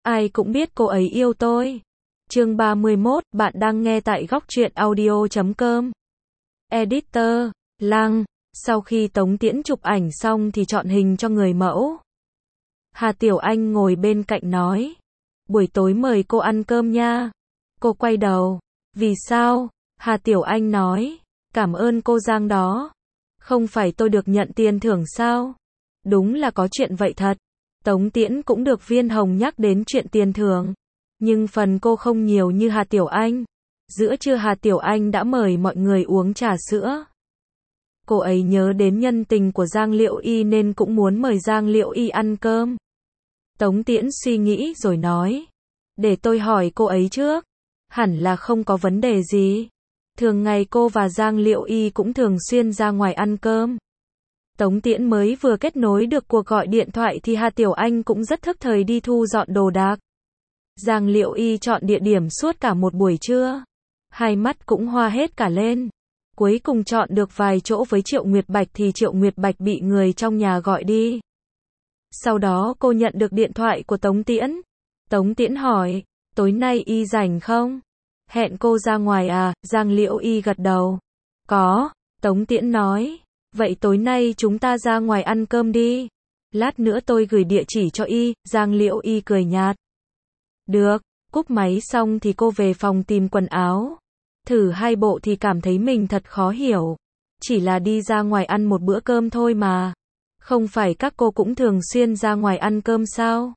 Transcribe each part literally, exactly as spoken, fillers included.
ai cũng biết cô ấy yêu tôi. Chương ba mươi mốt, bạn đang nghe tại góc truyện audio chấm com. Editor, Lăng. Sau khi Tống Tiễn chụp ảnh xong thì chọn hình cho người mẫu. Hà Tiểu Anh ngồi bên cạnh nói. Buổi tối mời cô ăn cơm nha. Cô quay đầu. Vì sao? Hà Tiểu Anh nói. Cảm ơn cô Giang đó. Không phải tôi được nhận tiền thưởng sao? Đúng là có chuyện vậy thật. Tống Tiễn cũng được Viên Hồng nhắc đến chuyện tiền thưởng. Nhưng phần cô không nhiều như Hà Tiểu Anh. Giữa trưa Hà Tiểu Anh đã mời mọi người uống trà sữa. Cô ấy nhớ đến nhân tình của Giang Liễu Y nên cũng muốn mời Giang Liễu Y ăn cơm. Tống Tiễn suy nghĩ rồi nói. Để tôi hỏi cô ấy trước. Hẳn là không có vấn đề gì. Thường ngày cô và Giang Liễu Y cũng thường xuyên ra ngoài ăn cơm. Tống Tiễn mới vừa kết nối được cuộc gọi điện thoại thì Hà Tiểu Anh cũng rất thức thời đi thu dọn đồ đạc. Giang Liễu Y chọn địa điểm suốt cả một buổi trưa. Hai mắt cũng hoa hết cả lên. Cuối cùng chọn được vài chỗ với Triệu Nguyệt Bạch thì Triệu Nguyệt Bạch bị người trong nhà gọi đi. Sau đó cô nhận được điện thoại của Tống Tiễn. Tống Tiễn hỏi, tối nay Y rảnh không? Hẹn cô ra ngoài à? Giang Liễu Y gật đầu. Có, Tống Tiễn nói. Vậy tối nay chúng ta ra ngoài ăn cơm đi. Lát nữa tôi gửi địa chỉ cho Y. Giang Liễu Y cười nhạt. Được, cúp máy xong thì cô về phòng tìm quần áo. Thử hai bộ thì cảm thấy mình thật khó hiểu. Chỉ là đi ra ngoài ăn một bữa cơm thôi mà. Không phải các cô cũng thường xuyên ra ngoài ăn cơm sao?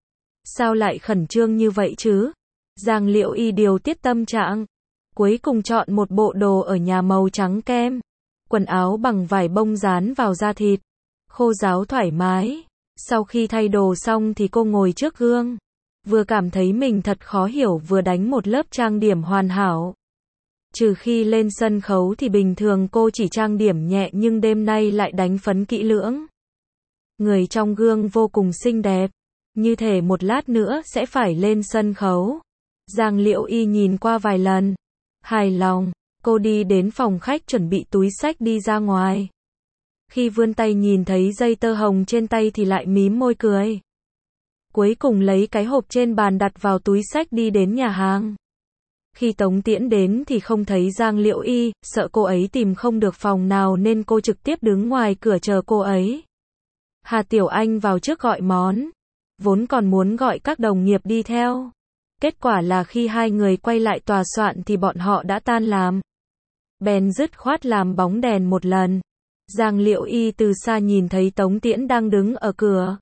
Sao lại khẩn trương như vậy chứ? Giang Liễu Y điều tiết tâm trạng. Cuối cùng chọn một bộ đồ ở nhà màu trắng kem. Quần áo bằng vải bông dán vào da thịt. Khô ráo thoải mái. Sau khi thay đồ xong thì cô ngồi trước gương. Vừa cảm thấy mình thật khó hiểu vừa đánh một lớp trang điểm hoàn hảo. Trừ khi lên sân khấu thì bình thường cô chỉ trang điểm nhẹ nhưng đêm nay lại đánh phấn kỹ lưỡng. Người trong gương vô cùng xinh đẹp. Như thể một lát nữa sẽ phải lên sân khấu. Giang Liễu Y nhìn qua vài lần. Hài lòng, cô đi đến phòng khách chuẩn bị túi xách đi ra ngoài. Khi vươn tay nhìn thấy dây tơ hồng trên tay thì lại mím môi cười. Cuối cùng lấy cái hộp trên bàn đặt vào túi xách đi đến nhà hàng. Khi Tống Tiễn đến thì không thấy Giang Liễu Y, sợ cô ấy tìm không được phòng nào nên cô trực tiếp đứng ngoài cửa chờ cô ấy. Hà Tiểu Anh vào trước gọi món. Vốn còn muốn gọi các đồng nghiệp đi theo. Kết quả là khi hai người quay lại tòa soạn thì bọn họ đã tan làm. Bèn dứt khoát làm bóng đèn một lần. Giang Liễu Y từ xa nhìn thấy Tống Tiễn đang đứng ở cửa.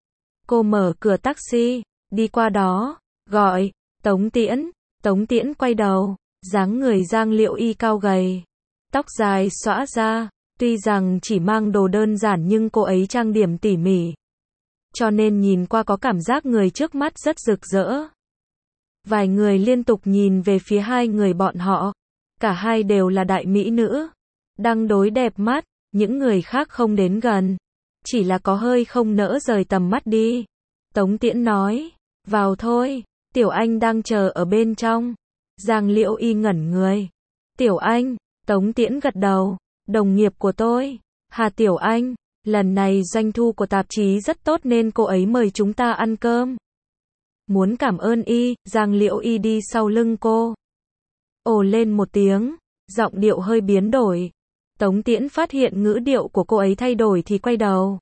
Cô mở cửa taxi, đi qua đó, gọi, Tống Tiễn. Tống Tiễn quay đầu, dáng người Giang Liễu Y cao gầy. Tóc dài xõa ra, tuy rằng chỉ mang đồ đơn giản nhưng cô ấy trang điểm tỉ mỉ. Cho nên nhìn qua có cảm giác người trước mắt rất rực rỡ. Vài người liên tục nhìn về phía hai người bọn họ. Cả hai đều là đại mỹ nữ. Đang đối đẹp mắt, những người khác không đến gần. Chỉ là có hơi không nỡ rời tầm mắt đi. Tống Tiễn nói, vào thôi, Tiểu Anh đang chờ ở bên trong. Giang Liễu Y ngẩn người. Tiểu Anh, Tống Tiễn gật đầu, đồng nghiệp của tôi. Hà Tiểu Anh, lần này doanh thu của tạp chí rất tốt nên cô ấy mời chúng ta ăn cơm. Muốn cảm ơn Y. Giang Liễu Y đi sau lưng cô. Ồ lên một tiếng, giọng điệu hơi biến đổi. Tống Tiễn phát hiện ngữ điệu của cô ấy thay đổi thì quay đầu.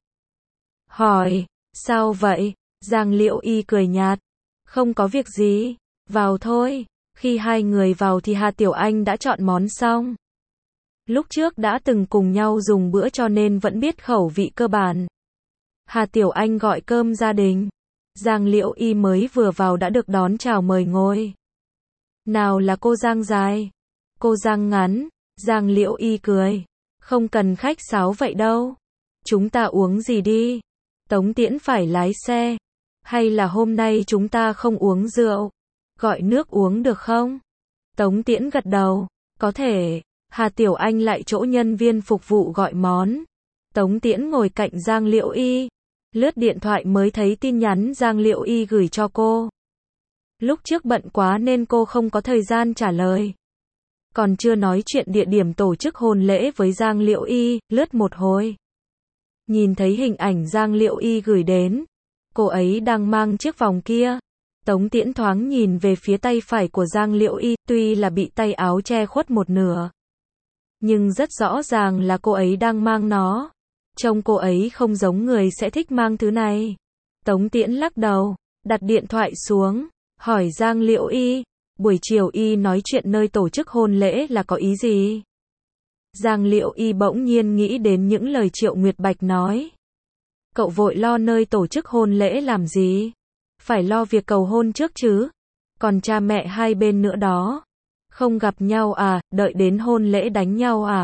Hỏi, sao vậy? Giang Liễu Y cười nhạt. Không có việc gì, vào thôi. Khi hai người vào thì Hà Tiểu Anh đã chọn món xong. Lúc trước đã từng cùng nhau dùng bữa cho nên vẫn biết khẩu vị cơ bản. Hà Tiểu Anh gọi cơm gia đình. Giang Liễu Y mới vừa vào đã được đón chào mời ngồi. Nào là cô Giang dài, cô Giang ngắn. Giang Liễu Y cười. Không cần khách sáo vậy đâu. Chúng ta uống gì đi? Tống Tiễn phải lái xe. Hay là hôm nay chúng ta không uống rượu? Gọi nước uống được không? Tống Tiễn gật đầu. Có thể. Hà Tiểu Anh lại chỗ nhân viên phục vụ gọi món. Tống Tiễn ngồi cạnh Giang Liễu Y. Lướt điện thoại mới thấy tin nhắn Giang Liễu Y gửi cho cô. Lúc trước bận quá nên cô không có thời gian trả lời. Còn chưa nói chuyện địa điểm tổ chức hôn lễ với Giang Liễu Y, lướt một hồi. Nhìn thấy hình ảnh Giang Liễu Y gửi đến. Cô ấy đang mang chiếc vòng kia. Tống Tiễn thoáng nhìn về phía tay phải của Giang Liễu Y, tuy là bị tay áo che khuất một nửa. Nhưng rất rõ ràng là cô ấy đang mang nó. Trông cô ấy không giống người sẽ thích mang thứ này. Tống Tiễn lắc đầu, đặt điện thoại xuống, hỏi Giang Liễu Y, buổi chiều Y nói chuyện nơi tổ chức hôn lễ là có ý gì? Giang Liễu Y bỗng nhiên nghĩ đến những lời Triệu Nguyệt Bạch nói. Cậu vội lo nơi tổ chức hôn lễ làm gì? Phải lo việc cầu hôn trước chứ. Còn cha mẹ hai bên nữa đó. Không gặp nhau à, đợi đến hôn lễ đánh nhau à?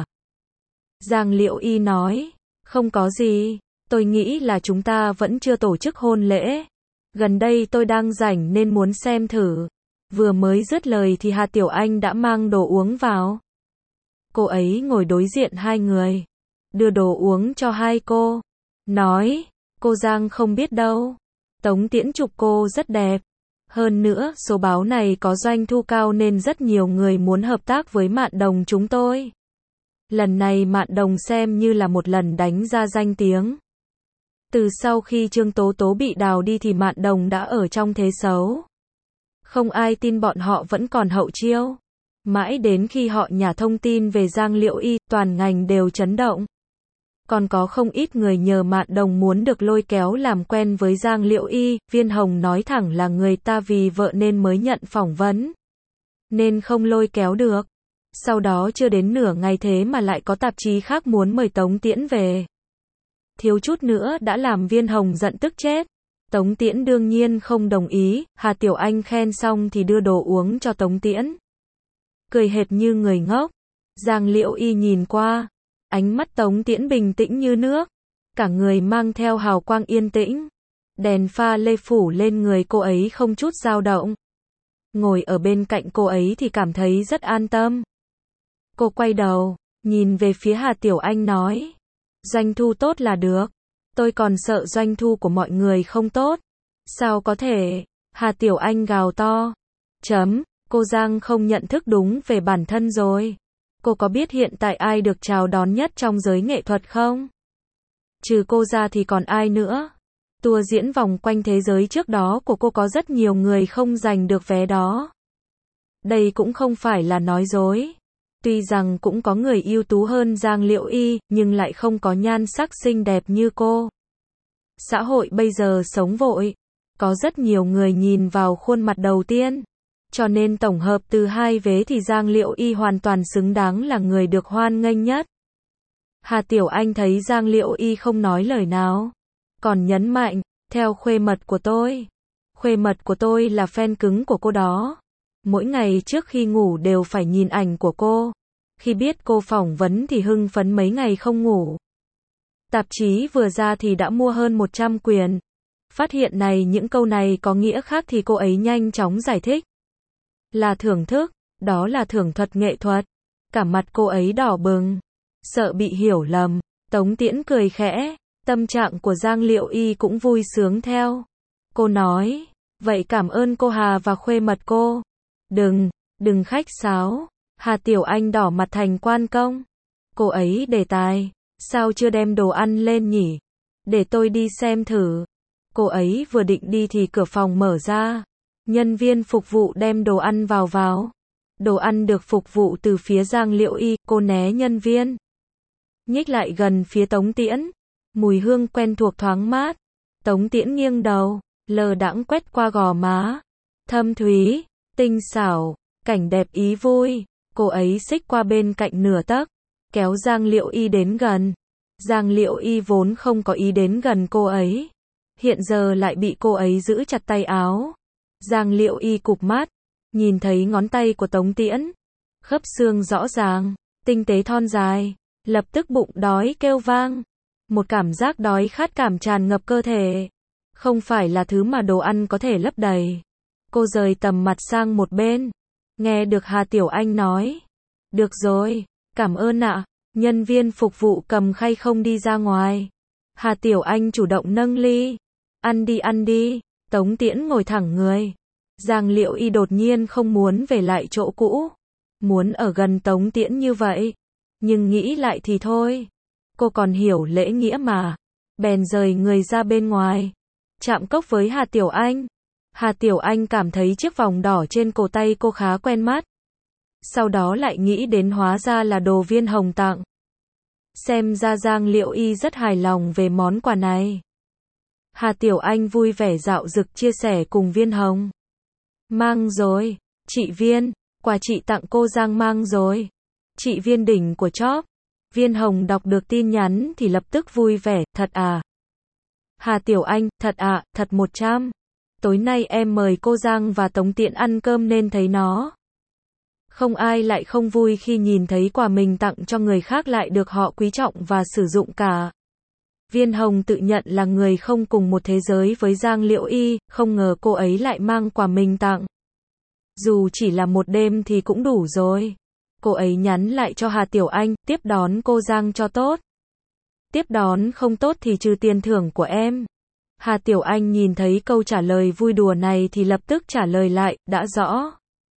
Giang Liễu Y nói, không có gì, tôi nghĩ là chúng ta vẫn chưa tổ chức hôn lễ. Gần đây tôi đang rảnh nên muốn xem thử. Vừa mới dứt lời thì Hà Tiểu Anh đã mang đồ uống vào. Cô ấy ngồi đối diện hai người, đưa đồ uống cho hai cô, nói, cô Giang không biết đâu. Tống Tiễn chụp cô rất đẹp. Hơn nữa, số báo này có doanh thu cao nên rất nhiều người muốn hợp tác với Mạn Đồng chúng tôi. Lần này Mạn Đồng xem như là một lần đánh ra danh tiếng. Từ sau khi Trương Tố Tố bị đào đi thì Mạn Đồng đã ở trong thế xấu. Không ai tin bọn họ vẫn còn hậu chiêu. Mãi đến khi họ nhả thông tin về Giang Liễu Y, toàn ngành đều chấn động. Còn có không ít người nhờ Mạn Đồng muốn được lôi kéo làm quen với Giang Liễu Y, Viên Hồng nói thẳng là người ta vì vợ nên mới nhận phỏng vấn. Nên không lôi kéo được. Sau đó chưa đến nửa ngày thế mà lại có tạp chí khác muốn mời Tống Tiễn về. Thiếu chút nữa đã làm Viên Hồng giận tức chết. Tống Tiễn đương nhiên không đồng ý, Hà Tiểu Anh khen xong thì đưa đồ uống cho Tống Tiễn. Cười hệt như người ngốc. Giang Liễu Y nhìn qua. Ánh mắt Tống Tiễn bình tĩnh như nước. Cả người mang theo hào quang yên tĩnh. Đèn pha lê phủ lên người cô ấy không chút dao động. Ngồi ở bên cạnh cô ấy thì cảm thấy rất an tâm. Cô quay đầu, nhìn về phía Hà Tiểu Anh nói. Doanh thu tốt là được. Tôi còn sợ doanh thu của mọi người không tốt. Sao có thể? Hà Tiểu Anh gào to. Chấm, cô Giang không nhận thức đúng về bản thân rồi. Cô có biết hiện tại ai được chào đón nhất trong giới nghệ thuật không? Trừ cô ra thì còn ai nữa? Tour diễn vòng quanh thế giới trước đó của cô có rất nhiều người không giành được vé đó. Đây cũng không phải là nói dối. Tuy rằng cũng có người ưu tú hơn Giang Liễu Y, nhưng lại không có nhan sắc xinh đẹp như cô. Xã hội bây giờ sống vội. Có rất nhiều người nhìn vào khuôn mặt đầu tiên. Cho nên tổng hợp từ hai vế thì Giang Liễu Y hoàn toàn xứng đáng là người được hoan nghênh nhất. Hà Tiểu Anh thấy Giang Liễu Y không nói lời nào. Còn nhấn mạnh, theo khuê mật của tôi. Khuê mật của tôi là fan cứng của cô đó. Mỗi ngày trước khi ngủ đều phải nhìn ảnh của cô. Khi biết cô phỏng vấn thì hưng phấn mấy ngày không ngủ. Tạp chí vừa ra thì đã mua hơn một trăm quyển. Phát hiện này những câu này có nghĩa khác thì cô ấy nhanh chóng giải thích. Là thưởng thức, đó là thưởng thuật nghệ thuật. Cả mặt cô ấy đỏ bừng. Sợ bị hiểu lầm. Tống Tiễn cười khẽ. Tâm trạng của Giang Liễu Y cũng vui sướng theo. Cô nói, vậy cảm ơn cô Hà và khuê mật cô. Đừng, đừng khách sáo. Hà Tiểu Anh đỏ mặt thành quan công. Cô ấy đề tài, sao chưa đem đồ ăn lên nhỉ? Để tôi đi xem thử. Cô ấy vừa định đi thì cửa phòng mở ra. Nhân viên phục vụ đem đồ ăn vào vào. Đồ ăn được phục vụ từ phía Giang Liễu Y, cô né nhân viên. Nhích lại gần phía Tống Tiễn. Mùi hương quen thuộc thoáng mát. Tống Tiễn nghiêng đầu, lờ đãng quét qua gò má. Thâm thúy, tinh xảo, cảnh đẹp ý vui. Cô ấy xích qua bên cạnh nửa tấc, kéo Giang Liễu Y đến gần. Giang Liễu Y vốn không có ý đến gần cô ấy. Hiện giờ lại bị cô ấy giữ chặt tay áo. Giang Liễu Y cụp mắt, nhìn thấy ngón tay của Tống Tiễn. Khớp xương rõ ràng, tinh tế thon dài. Lập tức bụng đói kêu vang. Một cảm giác đói khát cảm tràn ngập cơ thể. Không phải là thứ mà đồ ăn có thể lấp đầy. Cô rời tầm mặt sang một bên. Nghe được Hà Tiểu Anh nói. Được rồi, cảm ơn ạ. Nhân viên phục vụ cầm khay không đi ra ngoài. Hà Tiểu Anh chủ động nâng ly. Ăn đi ăn đi. Tống Tiễn ngồi thẳng người. Giang Liễu Y đột nhiên không muốn về lại chỗ cũ. Muốn ở gần Tống Tiễn như vậy. Nhưng nghĩ lại thì thôi. Cô còn hiểu lễ nghĩa mà. Bèn rời người ra bên ngoài. Chạm cốc với Hà Tiểu Anh. Hà Tiểu Anh cảm thấy chiếc vòng đỏ trên cổ tay cô khá quen mắt. Sau đó lại nghĩ đến hóa ra là đồ Viên Hồng tặng. Xem ra Giang Liễu Y rất hài lòng về món quà này. Hà Tiểu Anh vui vẻ dạo dực chia sẻ cùng Viên Hồng. Mang rồi, chị Viên, quà chị tặng cô Giang mang rồi. Chị Viên đỉnh của chóp. Viên Hồng đọc được tin nhắn thì lập tức vui vẻ, thật à? Hà Tiểu Anh, thật ạ, à, thật một trăm. Tối nay em mời cô Giang và Tống Tiễn ăn cơm nên thấy nó. Không ai lại không vui khi nhìn thấy quà mình tặng cho người khác lại được họ quý trọng và sử dụng cả. Viên Hồng tự nhận là người không cùng một thế giới với Giang Liễu Y, không ngờ cô ấy lại mang quà mình tặng. Dù chỉ là một đêm thì cũng đủ rồi. Cô ấy nhắn lại cho Hà Tiểu Anh, tiếp đón cô Giang cho tốt. Tiếp đón không tốt thì trừ tiền thưởng của em. Hà Tiểu Anh nhìn thấy câu trả lời vui đùa này thì lập tức trả lời lại, đã rõ.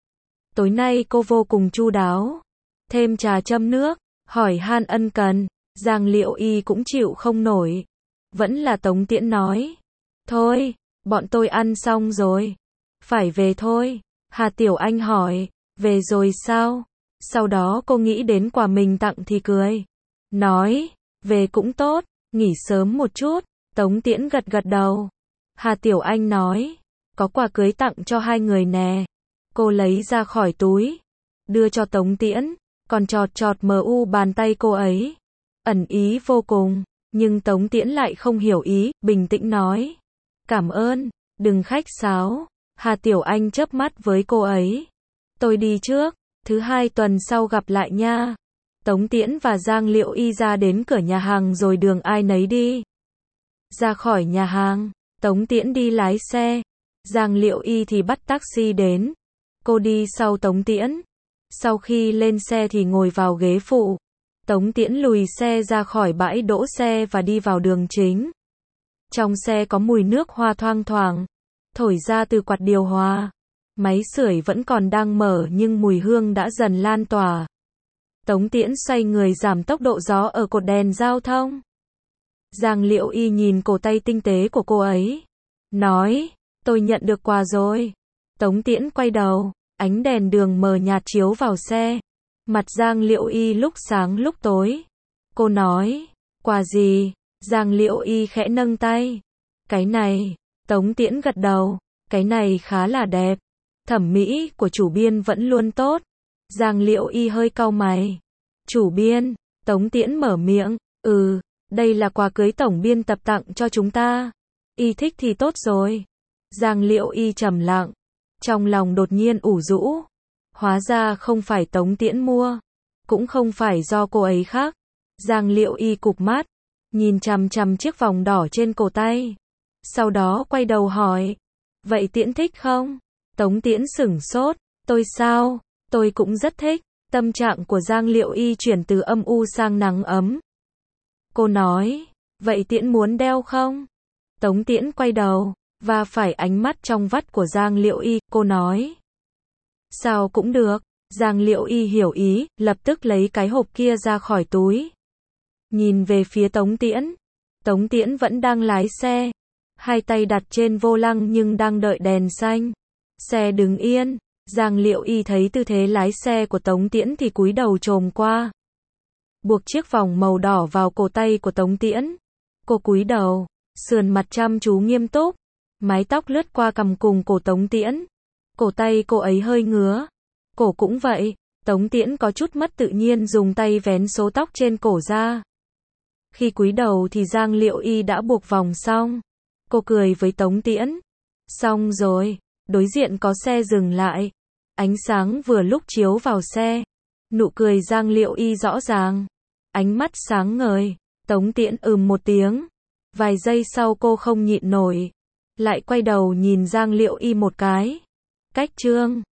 Tối nay cô vô cùng chu đáo. Thêm trà châm nước, hỏi han ân cần. Giang Liễu Y cũng chịu không nổi. Vẫn là Tống Tiễn nói. Thôi, bọn tôi ăn xong rồi. Phải về thôi. Hà Tiểu Anh hỏi. Về rồi sao? Sau đó cô nghĩ đến quà mình tặng thì cười. Nói. Về cũng tốt. Nghỉ sớm một chút. Tống Tiễn gật gật đầu. Hà Tiểu Anh nói. Có quà cưới tặng cho hai người nè. Cô lấy ra khỏi túi. Đưa cho Tống Tiễn. Còn chọt chọt mờ u bàn tay cô ấy. Ẩn ý vô cùng. Nhưng Tống Tiễn lại không hiểu ý, bình tĩnh nói. Cảm ơn, đừng khách sáo. Hà Tiểu Anh chớp mắt với cô ấy. Tôi đi trước, thứ hai tuần sau gặp lại nha. Tống Tiễn và Giang Liễu Y ra đến cửa nhà hàng rồi đường ai nấy đi. Ra khỏi nhà hàng, Tống Tiễn đi lái xe. Giang Liễu Y thì bắt taxi đến. Cô đi sau Tống Tiễn. Sau khi lên xe thì ngồi vào ghế phụ. Tống Tiễn lùi xe ra khỏi bãi đỗ xe và đi vào đường chính. Trong xe có mùi nước hoa thoang thoảng, thổi ra từ quạt điều hòa. Máy sưởi vẫn còn đang mở nhưng mùi hương đã dần lan tỏa. Tống Tiễn xoay người giảm tốc độ gió ở cột đèn giao thông. Giang Liễu Y nhìn cổ tay tinh tế của cô ấy. Nói, tôi nhận được quà rồi. Tống Tiễn quay đầu, ánh đèn đường mờ nhạt chiếu vào xe. Mặt Giang Liễu Y lúc sáng lúc tối. Cô nói, quà gì? Giang Liễu Y khẽ nâng tay. Cái này. Tống Tiễn gật đầu. Cái này khá là đẹp. Thẩm mỹ của chủ biên vẫn luôn tốt. Giang Liễu Y hơi cau mày. Chủ biên. Tống Tiễn mở miệng. Ừ, đây là quà cưới tổng biên tập tặng cho chúng ta. Y thích thì tốt rồi. Giang Liễu Y trầm lặng. Trong lòng đột nhiên ủ rũ. Hóa ra không phải Tống Tiễn mua. Cũng không phải do cô ấy khác. Giang Liễu Y cụp mắt. Nhìn chằm chằm chiếc vòng đỏ trên cổ tay. Sau đó quay đầu hỏi. Vậy Tiễn thích không? Tống Tiễn sửng sốt. Tôi sao? Tôi cũng rất thích. Tâm trạng của Giang Liễu Y chuyển từ âm u sang nắng ấm. Cô nói. Vậy Tiễn muốn đeo không? Tống Tiễn quay đầu. Và phải ánh mắt trong vắt của Giang Liễu Y. Cô nói. Sao cũng được. Giang Liễu Y hiểu ý, lập tức lấy cái hộp kia ra khỏi túi. Nhìn về phía Tống Tiễn. Tống Tiễn vẫn đang lái xe. Hai tay đặt trên vô lăng nhưng đang đợi đèn xanh. Xe đứng yên. Giang Liễu Y thấy tư thế lái xe của Tống Tiễn thì cúi đầu chồm qua. Buộc chiếc vòng màu đỏ vào cổ tay của Tống Tiễn. Cô cúi đầu, sườn mặt chăm chú nghiêm túc. Mái tóc lướt qua cằm cùng cổ Tống Tiễn. Cổ tay cô ấy hơi ngứa. Cổ cũng vậy. Tống Tiễn có chút mất tự nhiên dùng tay vén số tóc trên cổ ra. Khi cúi đầu thì Giang Liễu Y đã buộc vòng xong. Cô cười với Tống Tiễn. Xong rồi. Đối diện có xe dừng lại. Ánh sáng vừa lúc chiếu vào xe. Nụ cười Giang Liễu Y rõ ràng. Ánh mắt sáng ngời. Tống Tiễn ừm một tiếng. Vài giây sau cô không nhịn nổi. Lại quay đầu nhìn Giang Liễu Y một cái. Cách trương.